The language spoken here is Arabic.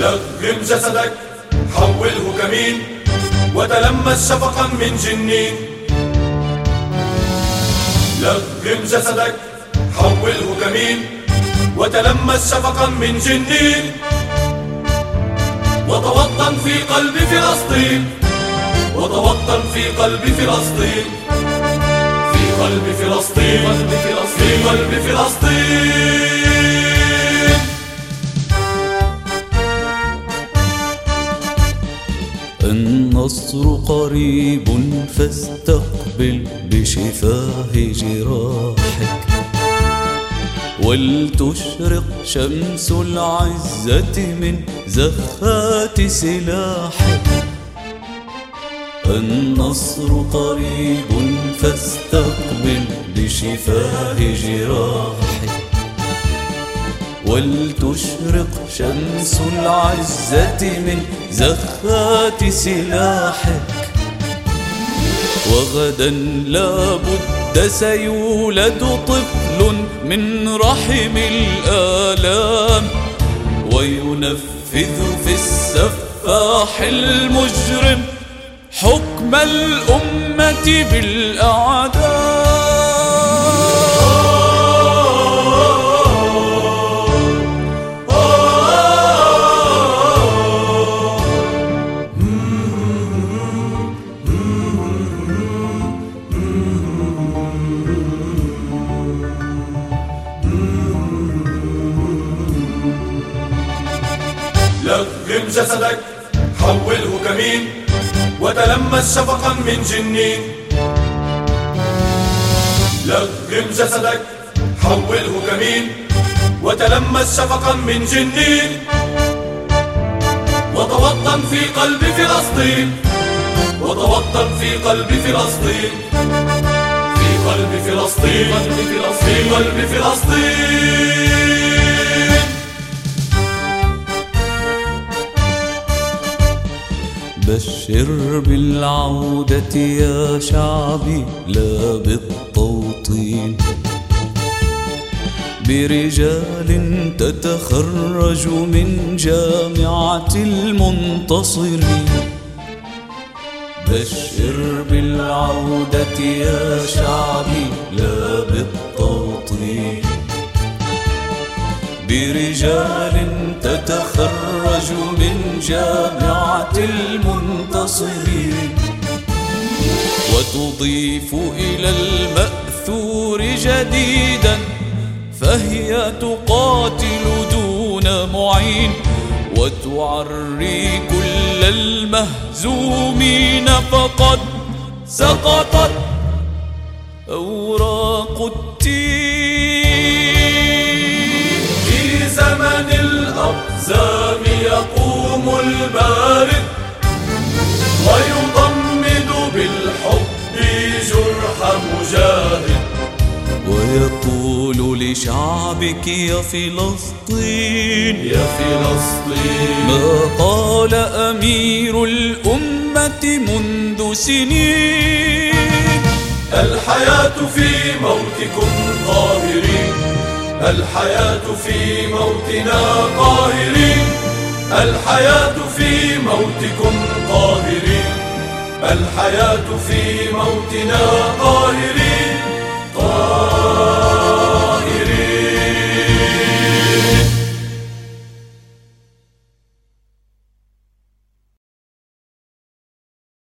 لغم جسدك حوله كمين وتلمس شفقا من جنين. لغم جسدك حوله كمين وتلمس شفقا من جنين. وتوطن في قلب فلسطين، وتوطن في قلب فلسطين، في قلب فلسطين، في قلب فلسطين. النصر قريب فاستقبل بشفاه جراحك، ولتشرق شمس العزة من زخات سلاحك. النصر قريب فاستقبل بشفاه جراحك، ولتشرق شمس العزة من زخات سلاحك. وغدا لابد سيولد طفل من رحم الآلام، وينفذ في السفاح المجرم حكم الأمة بالأعداء. لغم جسدك حوله كمين وتلمس شفقا من جنين. لغم جسدك حوله كمين وتلمس شفقا من جنين. وتوطن في قلب فلسطين، وتوطن في قلب فلسطين، في قلب فلسطين، في قلب فلسطين. بشر بالعودة يا شعبي لا بالتوطين، برجال تتخرج من جامعة المنتصرين. بشر بالعودة يا شعبي لا بالتوطين، برجال تتخرج من جامعة المنتصرين. وتضيف إلى المأثور جديدا فهي تقاتل دون معين، وتعري كل المهزومين فقد سقطت أوراق التين. في زمن الأقزام يقوم البارد ويضمد بالحب جرح مجاهد، ويقول لشعبك يا فلسطين، يا فلسطين، ما قال أمير الأمة منذ سنين. الحياة في موتكم قاهرين، الحياة في موتنا قاهرين، الحياة في موتكم قاهرين، الحياة في موتنا قاهرين.